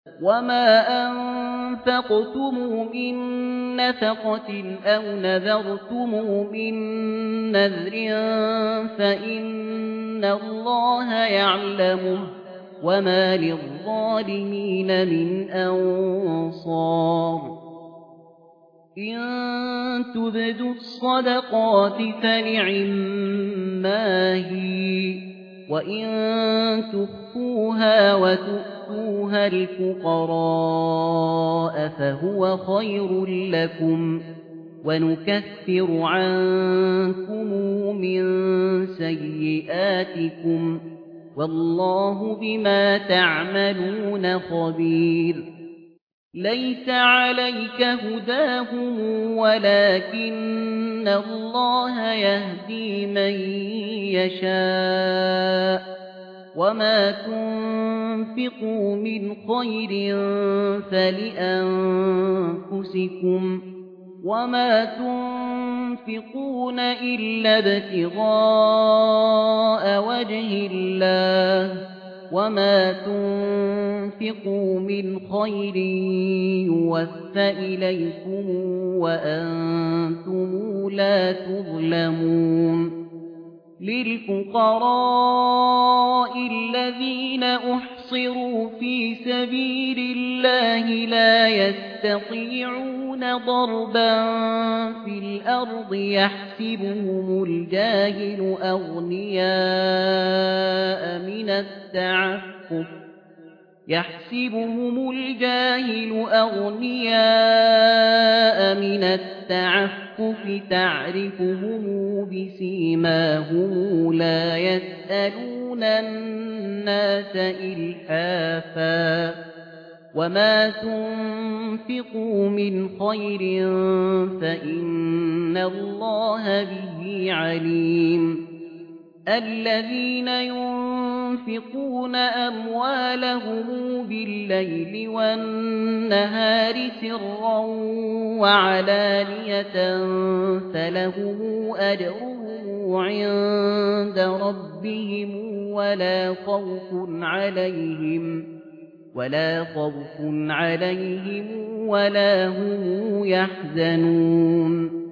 وما أنفقتم من نفقة أو نذرتم من نذر فإن الله يعلمه وما للظالمين من أنصار إن تبدوا الصدقات فنعما هي وإن تخفوها وتؤتوها الفقراء فهو خير لكم ونكفر عنكم من سيئاتكم والله بما تعملون خبير ليس عليك هداهم ولكن الله يهدي من يشاء وما تنفقوا من خير فلأنفسكم وما تنفقون إلا ابتغاء وجه الله وما تنفقوا من خير يوفى إليكم وأنتم لا تظلمون للفقراء الذين أحصروا في سبيل الله لا يستطيعون ضربا في الأرض يحسبهم الجاهل أغنياء من التعفف تعرفهم بسيماهم لا يسألون الناس إلحافا وما تنفقوا من خير فإن الله به عليم الذين ينفقون أموالهم بالليل والنهار سرا وعلانية فلهم أجرهم عند ربهم ولا خوف عليهم ولا هم يحزنون